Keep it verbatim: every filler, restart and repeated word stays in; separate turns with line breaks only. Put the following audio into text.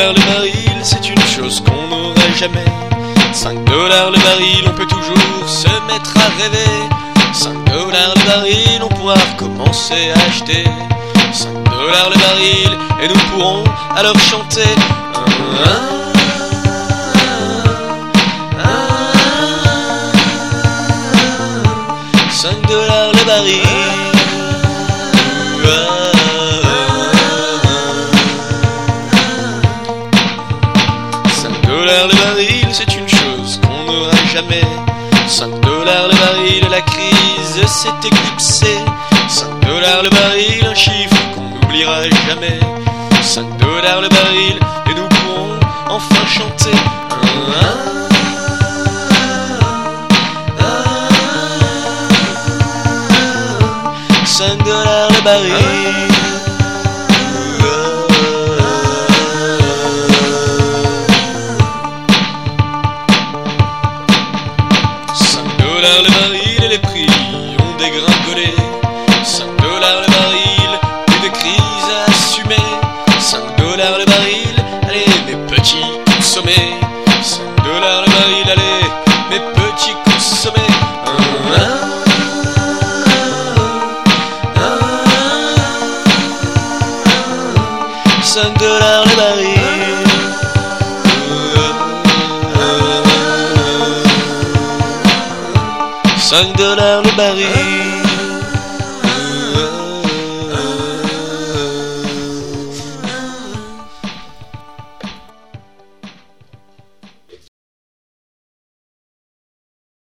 dollars le baril, c'est une chose qu'on n'aurait jamais. cinq dollars le baril, on peut toujours se mettre à rêver. cinq dollars le baril, on pourra recommencer à acheter. cinq dollars le baril, et nous pourrons alors chanter. cinq dollars le baril. cinq dollars le baril, c'est une chose qu'on n'aura jamais. cinq dollars le baril, la crise s'est éclipsée. cinq dollars le baril, un chiffre qu'on n'oubliera jamais. cinq dollars le baril, et nous pourrons enfin chanter. cinq dollars le baril. cinq dollars le baril et les prix ont dégringolé. cinq dollars le baril, plus de crise à assumer. cinq dollars le baril, allez mes petits consommés. cinq dollars le baril, allez mes petits consommés. cinq dollars le baril. cinq dollars le baril.